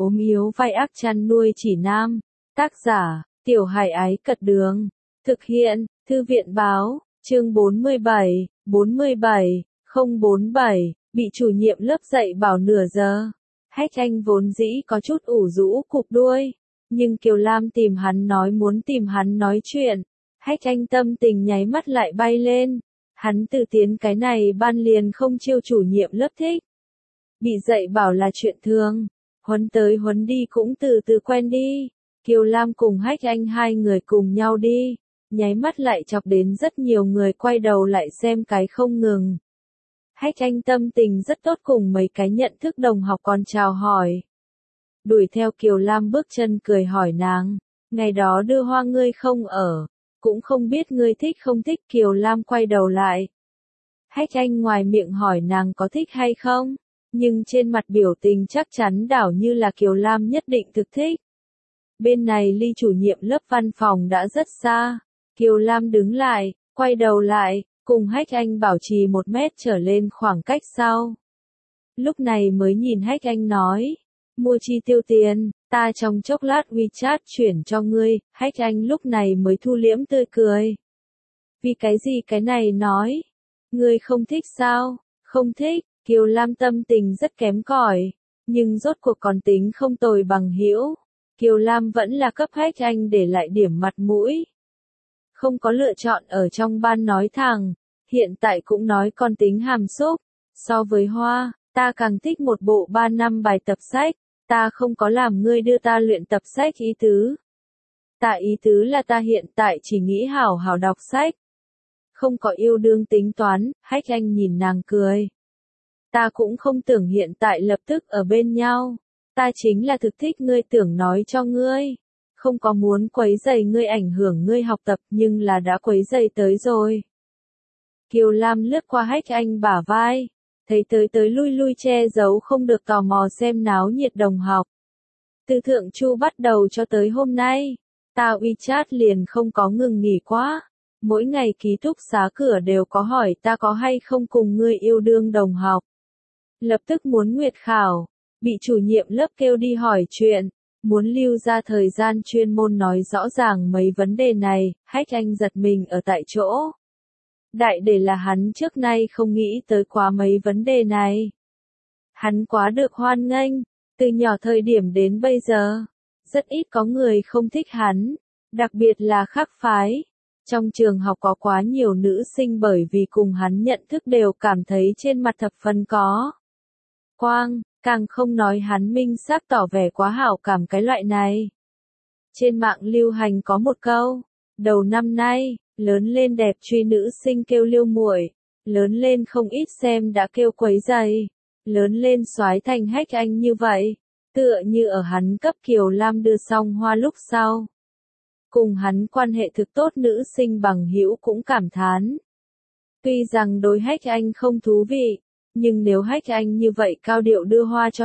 ốm yếu vai ác chăn nuôi chỉ nam. Tác giả, Tiểu Hải Ái Cật Đường. Thực hiện, Thư viện Báo, chương 47, 047, bị chủ nhiệm lớp dạy bảo nửa giờ. Hách Anh vốn dĩ có chút ủ rũ cụp đuôi, nhưng Kiều Lam tìm hắn muốn tìm hắn nói chuyện. Hách Anh tâm tình nháy mắt lại bay lên. Hắn từ tiến cái này ban liền không chiêu chủ nhiệm lớp thích. Bị dạy bảo là chuyện thường, huấn tới huấn đi cũng từ từ quen đi. Kiều Lam cùng Hách Anh hai người cùng nhau đi, nháy mắt lại chọc đến rất nhiều người quay đầu lại xem cái không ngừng. Hách Anh tâm tình rất tốt cùng mấy cái nhận thức đồng học còn chào hỏi. Đuổi theo Kiều Lam bước chân cười hỏi nàng, ngày đó đưa hoa ngươi không ở, cũng không biết ngươi thích không thích. Kiều Lam quay đầu lại. Hách Anh ngoài miệng hỏi nàng có thích hay không, nhưng trên mặt biểu tình chắc chắn đảo như là Kiều Lam nhất định thực thích. Bên này ly chủ nhiệm lớp văn phòng đã rất xa. Kiều Lam đứng lại, quay đầu lại, cùng Hách Anh bảo trì 1 mét trở lên khoảng cách sau. Lúc này mới nhìn Hách Anh nói, mua chi tiêu tiền, ta trong chốc lát WeChat chuyển cho ngươi. Hách Anh lúc này mới thu liễm tươi cười. Vì cái gì cái này nói? Ngươi không thích sao? Không thích. Kiều Lam tâm tình rất kém cỏi, nhưng rốt cuộc còn tính không tồi bằng hữu. Kiều Lam vẫn là cấp Hách Anh để lại điểm mặt mũi. Không có lựa chọn ở trong ban nói thẳng, hiện tại cũng nói con tính hàm xúc. So với hoa, ta càng thích một bộ 3 năm bài tập sách, ta không có làm ngươi đưa ta luyện tập sách ý tứ. Ta ý tứ là ta hiện tại chỉ nghĩ hảo hảo đọc sách. Không có yêu đương tính toán. Hách Anh nhìn nàng cười. Ta cũng không tưởng hiện tại lập tức ở bên nhau. Ta chính là thực thích ngươi tưởng nói cho ngươi. Không có muốn quấy rầy ngươi ảnh hưởng ngươi học tập nhưng là đã quấy rầy tới rồi. Kiều Lam lướt qua Hách Anh bả vai. Thấy tới lui che giấu không được tò mò xem náo nhiệt đồng học. Từ thượng chu bắt đầu cho tới hôm nay. Ta WeChat liền không có ngừng nghỉ quá. Mỗi ngày ký túc xá cửa đều có hỏi ta có hay không cùng ngươi yêu đương đồng học. Lập tức muốn nguyệt khảo, bị chủ nhiệm lớp kêu đi hỏi chuyện, muốn lưu ra thời gian chuyên môn nói rõ ràng mấy vấn đề này. Hách Anh giật mình ở tại chỗ. Đại để là hắn trước nay không nghĩ tới quá mấy vấn đề này. Hắn quá được hoan nghênh, từ nhỏ thời điểm đến bây giờ. Rất ít có người không thích hắn, đặc biệt là khác phái. Trong trường học có quá nhiều nữ sinh bởi vì cùng hắn nhận thức đều cảm thấy trên mặt thập phần có quang, càng không nói hắn minh xác tỏ vẻ quá hảo cảm cái loại này. Trên mạng lưu hành có một câu, đầu năm nay, lớn lên đẹp truy nữ sinh kêu liêu muội, lớn lên không ít xem đã kêu quấy rầy, lớn lên soái thành Hách Anh như vậy, tựa như ở hắn cấp Kiều Lam đưa xong hoa lúc sau. Cùng hắn quan hệ thực tốt nữ sinh bằng hữu cũng cảm thán. Tuy rằng đối Hách Anh không thú vị, nhưng nếu Hách Anh như vậy cao điệu đưa hoa cho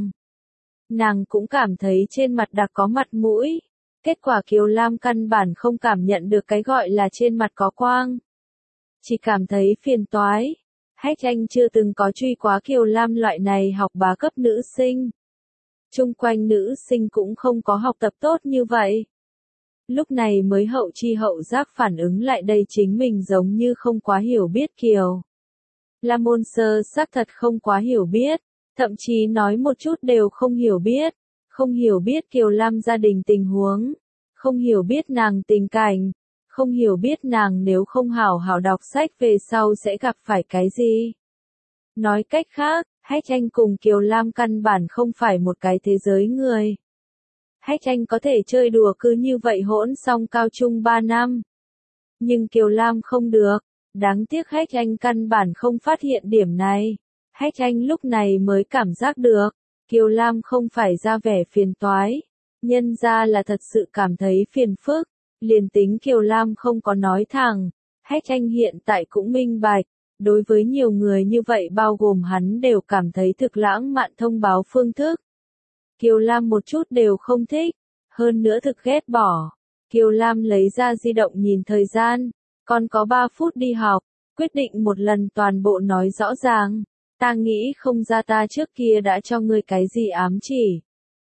nàng cũng cảm thấy trên mặt đặc có mặt mũi. Kết quả Kiều Lam căn bản không cảm nhận được cái gọi là trên mặt có quang. Chỉ cảm thấy phiền toái. Hách Anh chưa từng có truy quá Kiều Lam loại này học bá cấp nữ sinh. Chung quanh nữ sinh cũng không có học tập tốt như vậy. Lúc này mới hậu chi hậu giác phản ứng lại đây chính mình giống như không quá hiểu biết Kiều Lam môn sơ xác thật không quá hiểu biết, thậm chí nói một chút đều không hiểu biết. Không hiểu biết Kiều Lam gia đình tình huống, không hiểu biết nàng tình cảnh, không hiểu biết nàng nếu không hảo hảo đọc sách về sau sẽ gặp phải cái gì. Nói cách khác, Hách Anh cùng Kiều Lam căn bản không phải một cái thế giới người. Hách Anh có thể chơi đùa cứ như vậy hỗn xong cao trung 3 năm. Nhưng Kiều Lam không được, đáng tiếc Hách Anh căn bản không phát hiện điểm này. Hách Anh lúc này mới cảm giác được, Kiều Lam không phải ra vẻ phiền toái, nhân ra là thật sự cảm thấy phiền phức, liền tính Kiều Lam không có nói thẳng. Hách Anh hiện tại cũng minh bạch, đối với nhiều người như vậy bao gồm hắn đều cảm thấy thực lãng mạn thông báo phương thức. Kiều Lam một chút đều không thích, hơn nữa thực ghét bỏ. Kiều Lam lấy ra di động nhìn thời gian, còn có 3 phút đi học, quyết định một lần toàn bộ nói rõ ràng. Ta nghĩ không ra ta trước kia đã cho ngươi cái gì ám chỉ.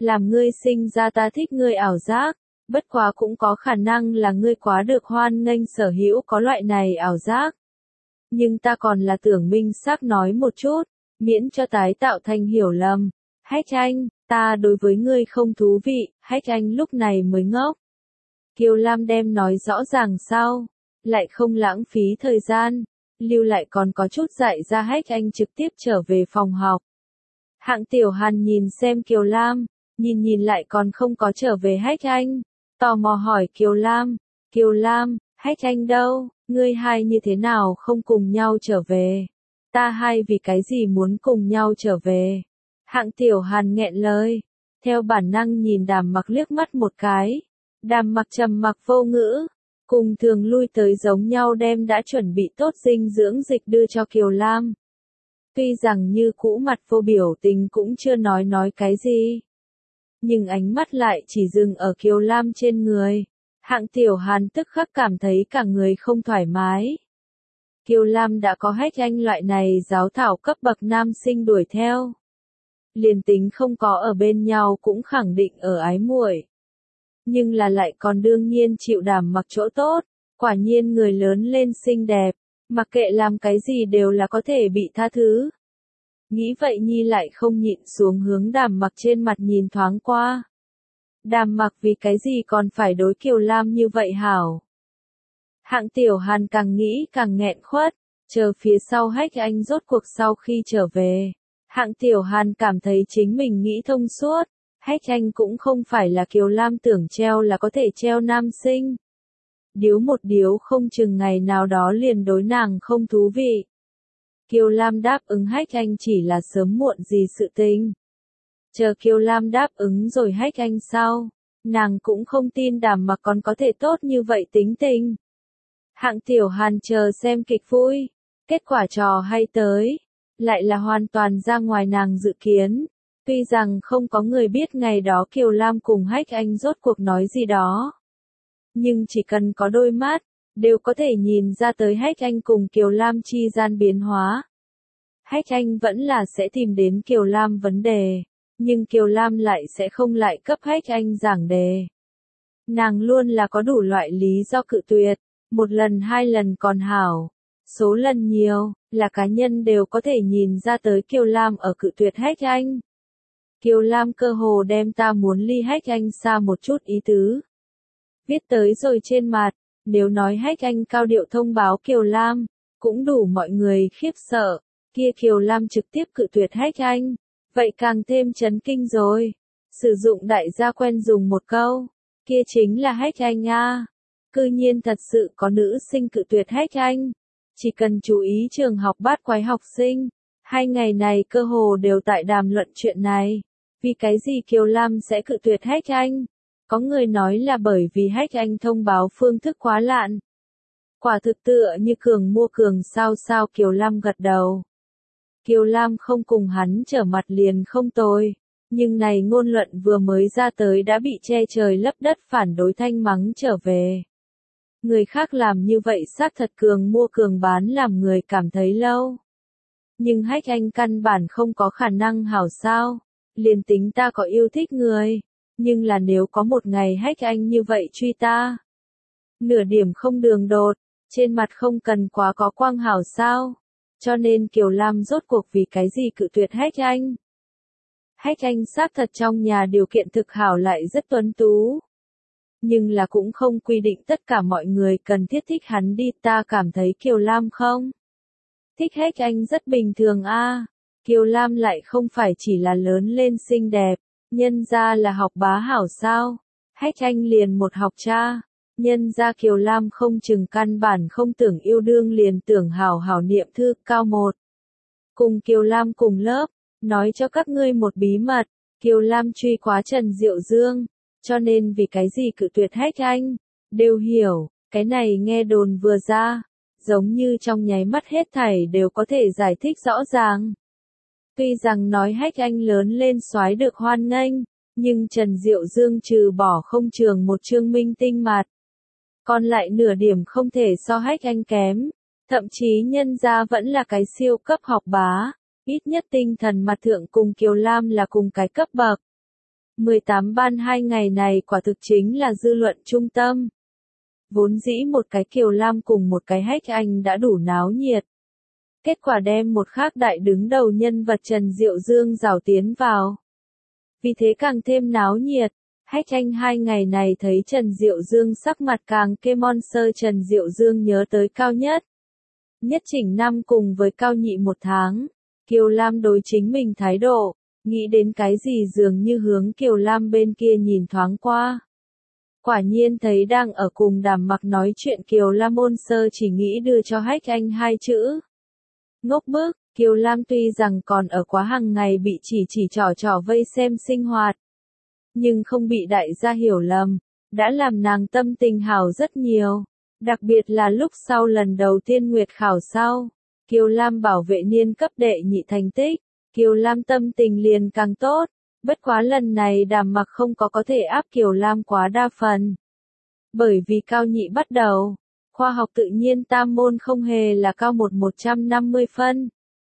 làm ngươi sinh ra ta thích ngươi ảo giác, bất quá cũng có khả năng là ngươi quá được hoan nghênh sở hữu có loại này ảo giác. Nhưng ta còn là tưởng minh xác nói một chút, miễn cho tái tạo thành hiểu lầm. Hách Anh, ta đối với ngươi không thú vị, Hách Anh lúc này mới ngốc. Kiều Lam đem nói rõ ràng sau, lại không lãng phí thời gian, lưu lại còn có chút dạy ra Hách Anh trực tiếp trở về phòng học. Hạng Tiểu Hàn nhìn xem Kiều Lam, nhìn lại còn không có trở về Hách Anh, tò mò hỏi Kiều Lam, Hách Anh đâu, ngươi hai như thế nào không cùng nhau trở về? Ta hai vì cái gì muốn cùng nhau trở về? Hạng Tiểu Hàn nghẹn lời, theo bản năng nhìn Đàm Mặc liếc mắt một cái. Đàm Mặc trầm mặc vô ngữ, cùng thường lui tới giống nhau đem đã chuẩn bị tốt dinh dưỡng dịch đưa cho Kiều Lam. Tuy rằng như cũ mặt vô biểu tình cũng chưa nói cái gì, nhưng ánh mắt lại chỉ dừng ở Kiều Lam trên người. Hạng Tiểu Hàn tức khắc cảm thấy cả người không thoải mái. Kiều Lam đã có Hách Anh loại này giáo thảo cấp bậc nam sinh đuổi theo. Liền tính không có ở bên nhau cũng khẳng định ở ái muội. Nhưng là lại còn đương nhiên chịu Đàm Mặc chỗ tốt, quả nhiên người lớn lên xinh đẹp, mặc kệ làm cái gì đều là có thể bị tha thứ. Nghĩ vậy Nhi lại không nhịn xuống hướng Đàm Mặc trên mặt nhìn thoáng qua. Đàm Mặc vì cái gì còn phải đối Kiều Lam như vậy hảo? Hạng Tiểu Hàn càng nghĩ càng nghẹn khuất, chờ phía sau Hách Anh rốt cuộc sau khi trở về. Hạng Tiểu Hàn cảm thấy chính mình nghĩ thông suốt, Hách Anh cũng không phải là Kiều Lam tưởng treo là có thể treo nam sinh. Điếu một điếu không chừng ngày nào đó liền đối nàng không thú vị. Kiều Lam đáp ứng Hách Anh chỉ là sớm muộn gì sự tình. Chờ Kiều Lam đáp ứng rồi Hách Anh sau, nàng cũng không tin Đàm Mặc còn có thể tốt như vậy tính tình. Hạng Tiểu Hàn chờ xem kịch vui, kết quả trò hay tới, lại là hoàn toàn ra ngoài nàng dự kiến. Tuy rằng không có người biết ngày đó Kiều Lam cùng Hách Anh rốt cuộc nói gì đó. Nhưng chỉ cần có đôi mắt, đều có thể nhìn ra tới Hách Anh cùng Kiều Lam chi gian biến hóa. Hách Anh vẫn là sẽ tìm đến Kiều Lam vấn đề, nhưng Kiều Lam lại sẽ không lại cấp Hách Anh giảng đề. Nàng luôn là có đủ loại lý do cự tuyệt, một lần hai lần còn hảo, số lần nhiều, là cá nhân đều có thể nhìn ra tới Kiều Lam ở cự tuyệt Hách Anh. Kiều Lam cơ hồ đem ta muốn ly Hách Anh xa một chút ý tứ. Viết tới rồi trên mặt, nếu nói Hách Anh cao điệu thông báo Kiều Lam, cũng đủ mọi người khiếp sợ, kia Kiều Lam trực tiếp cự tuyệt Hách Anh, vậy càng thêm chấn kinh rồi. Sử dụng đại gia quen dùng một câu, kia chính là Hách Anh a. Cư nhiên thật sự có nữ sinh cự tuyệt Hách Anh. Chỉ cần chú ý trường học bát quái học sinh, hai ngày này cơ hồ đều tại đàm luận chuyện này. Vì cái gì Kiều Lam sẽ cự tuyệt Hách Anh? Có người nói là bởi vì Hách Anh thông báo phương thức quá lạn. Quả thực tựa như cường mua cường sao Kiều Lam gật đầu. Kiều Lam không cùng hắn trở mặt liền không tồi. Nhưng này ngôn luận vừa mới ra tới đã bị che trời lấp đất phản đối thanh mắng trở về. Người khác làm như vậy xác thật cường mua cường bán làm người cảm thấy lâu. Nhưng Hách Anh căn bản không có khả năng hảo sao. Liền tính ta có yêu thích người, nhưng là nếu có một ngày Hách Anh như vậy truy ta. Nửa điểm không đường đột, trên mặt không cần quá có quang hảo sao. Cho nên Kiều Lam rốt cuộc vì cái gì cự tuyệt Hách Anh. Hách Anh xác thật trong nhà điều kiện thực hảo lại rất tuấn tú. Nhưng là cũng không quy định tất cả mọi người cần thiết thích hắn đi, ta cảm thấy Kiều Lam không. Thích Hách Anh rất bình thường a. Kiều Lam lại không phải chỉ là lớn lên xinh đẹp, nhân ra là học bá hảo sao. Hách Anh liền một học cha, nhân ra Kiều Lam không chừng căn bản không tưởng yêu đương liền tưởng hảo hảo niệm thư cao một. Cùng Kiều Lam cùng lớp, nói cho các ngươi một bí mật, Kiều Lam truy quá Trần Diệu Dương, cho nên vì cái gì cự tuyệt Hách Anh, đều hiểu, cái này nghe đồn vừa ra, giống như trong nháy mắt hết thảy đều có thể giải thích rõ ràng. Tuy rằng nói Hách Anh lớn lên soái được hoan nghênh, nhưng Trần Diệu Dương trừ bỏ không trường một chương minh tinh mặt. Còn lại nửa điểm không thể so Hách Anh kém, thậm chí nhân ra vẫn là cái siêu cấp học bá, ít nhất tinh thần mặt thượng cùng Kiều Lam là cùng cái cấp bậc. 18 ban 2 ngày này quả thực chính là dư luận trung tâm. Vốn dĩ một cái Kiều Lam cùng một cái Hách Anh đã đủ náo nhiệt. Kết quả đem một khác đại đứng đầu nhân vật Trần Diệu Dương rảo tiến vào. Vì thế càng thêm náo nhiệt. Hách Anh 2 ngày này thấy Trần Diệu Dương sắc mặt càng kê monster. Trần Diệu Dương nhớ tới Cao Nhất. Nhất Chỉnh năm cùng với Cao Nhị 1 tháng. Kiều Lam đối chính mình thái độ, nghĩ đến cái gì dường như hướng Kiều Lam bên kia nhìn thoáng qua. Quả nhiên thấy đang ở cùng Đàm Mặc nói chuyện Kiều Lam ôn sơ chỉ nghĩ đưa cho Hách Anh 2 chữ. Ngốc bức, Kiều Lam tuy rằng còn ở quá hàng ngày bị chỉ trò vây xem sinh hoạt. Nhưng không bị đại gia hiểu lầm, đã làm nàng tâm tình hảo rất nhiều. Đặc biệt là lúc sau lần đầu tiên nguyệt khảo sau, Kiều Lam bảo vệ niên cấp đệ nhị thành tích, Kiều Lam tâm tình liền càng tốt. Bất quá lần này Đàm Mặc không có thể áp Kiều Lam quá đa phần. Bởi vì Cao Nhị bắt đầu, khoa học tự nhiên tam môn không hề là cao 150 phân,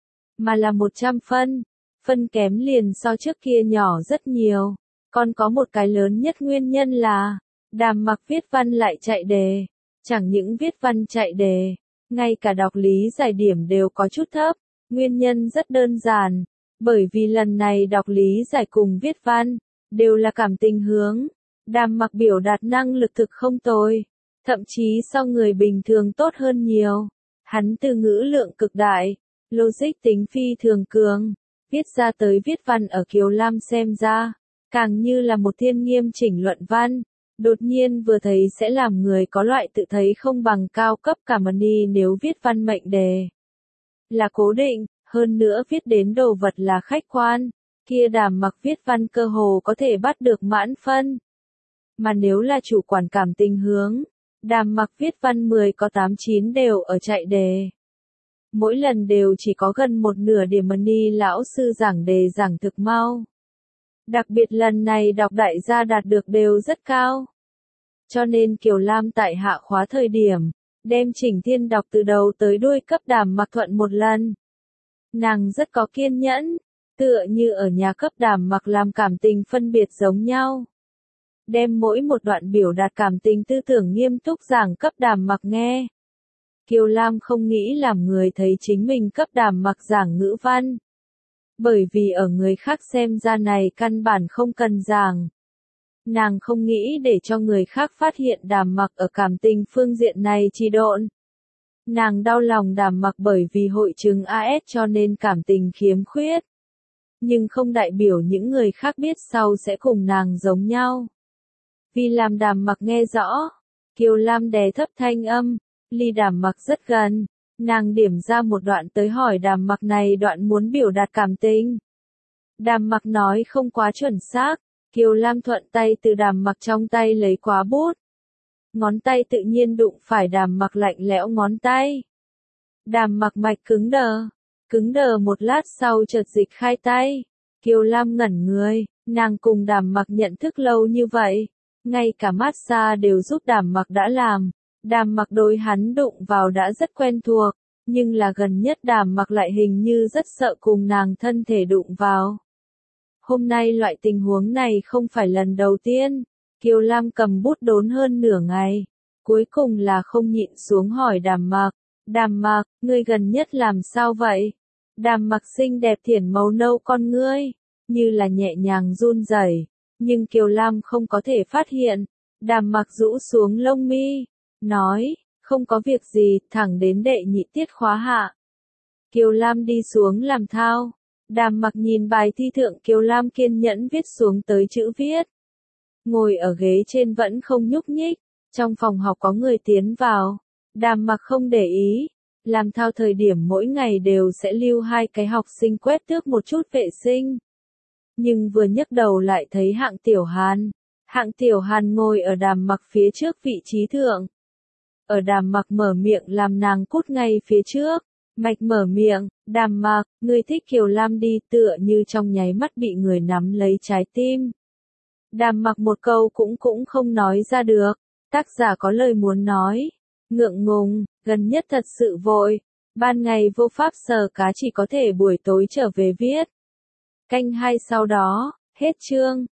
mà là 100 phân. Phân kém liền so trước kia nhỏ rất nhiều. Còn có một cái lớn nhất nguyên nhân là, Đàm Mặc viết văn lại chạy đề. Chẳng những viết văn chạy đề, ngay cả đọc lý giải điểm đều có chút thấp. Nguyên nhân rất đơn giản, bởi vì lần này đọc lý giải cùng viết văn, đều là cảm tình hướng. Đàm Mặc biểu đạt năng lực thực không tồi, thậm chí so người bình thường tốt hơn nhiều. Hắn từ ngữ lượng cực đại, logic tính phi thường cường, viết ra tới viết văn ở Kiều Lam xem ra, càng như là một thiên nghiêm chỉnh luận văn. Đột nhiên vừa thấy sẽ làm người có loại tự thấy không bằng cao cấp cảm ơn đi nếu viết văn mệnh đề. Là cố định, hơn nữa viết đến đồ vật là khách quan, kia Đàm Mặc viết văn cơ hồ có thể bắt được mãn phân. Mà nếu là chủ quản cảm tình hướng, Đàm Mặc viết văn 10 có 8-9 đều ở chạy đề. Mỗi lần đều chỉ có gần một nửa điểm money lão sư giảng đề giảng thực mau. Đặc biệt lần này đọc đại gia đạt được đều rất cao. Cho nên Kiều Lam tại hạ khóa thời điểm, đem Chỉnh Thiên đọc từ đầu tới đuôi cấp Đàm Mặc thuận một lần. Nàng rất có kiên nhẫn, tựa như ở nhà cấp Đàm Mặc làm cảm tình phân biệt giống nhau. Đem mỗi một đoạn biểu đạt cảm tình tư tưởng nghiêm túc giảng cấp Đàm Mặc nghe. Kiều Lam không nghĩ làm người thấy chính mình cấp Đàm Mặc giảng ngữ văn. Bởi vì ở người khác xem ra này căn bản không cần giảng. Nàng không nghĩ để cho người khác phát hiện Đàm Mặc ở cảm tình phương diện này trì độn. Nàng đau lòng Đàm Mặc bởi vì hội chứng AS cho nên cảm tình khiếm khuyết. Nhưng không đại biểu những người khác biết sau sẽ cùng nàng giống nhau. Vì làm Đàm Mặc nghe rõ, Kiều Lam đè thấp thanh âm, ly Đàm Mặc rất gần. Nàng điểm ra một đoạn tới hỏi Đàm Mặc này đoạn muốn biểu đạt cảm tình. Đàm Mặc nói không quá chuẩn xác, Kiều Lam thuận tay từ Đàm Mặc trong tay lấy quá bút. Ngón tay tự nhiên đụng phải Đàm Mặc lạnh lẽo ngón tay. Đàm Mặc mạch cứng đờ một lát sau chợt dịch khai tay. Kiều Lam ngẩn người, nàng cùng Đàm Mặc nhận thức lâu như vậy, ngay cả massage đều giúp Đàm Mặc đã làm. Đàm Mặc đối hắn đụng vào đã rất quen thuộc, nhưng là gần nhất Đàm Mặc lại hình như rất sợ cùng nàng thân thể đụng vào. Hôm nay loại tình huống này không phải lần đầu tiên, Kiều Lam cầm bút đốn hơn nửa ngày, cuối cùng là không nhịn xuống hỏi Đàm Mặc, ngươi gần nhất làm sao vậy? Đàm Mặc xinh đẹp thiển màu nâu con ngươi, như là nhẹ nhàng run rẩy, nhưng Kiều Lam không có thể phát hiện. Đàm Mặc rũ xuống lông mi, nói, không có việc gì, thẳng đến đệ nhị tiết khóa hạ. Kiều Lam đi xuống làm thao. Đàm Mặc nhìn bài thi thượng Kiều Lam kiên nhẫn viết xuống tới chữ viết. Ngồi ở ghế trên vẫn không nhúc nhích, trong phòng học có người tiến vào. Đàm Mặc không để ý, làm thao thời điểm mỗi ngày đều sẽ lưu 2 cái học sinh quét tước một chút vệ sinh. Nhưng vừa nhấc đầu lại thấy Hạng Tiểu Hàn ngồi ở Đàm Mặc phía trước vị trí thượng. Ở Đàm Mặc mở miệng làm nàng cút ngay phía trước. Mạch mở miệng, Đàm Mặc, ngươi thích Kiều Lam đi, tựa như trong nháy mắt bị người nắm lấy trái tim. Đàm Mặc một câu cũng không nói ra được, tác giả có lời muốn nói. Ngượng ngùng, gần nhất thật sự vội, ban ngày vô pháp sờ cá chỉ có thể buổi tối trở về viết. Canh 2 sau đó, hết chương.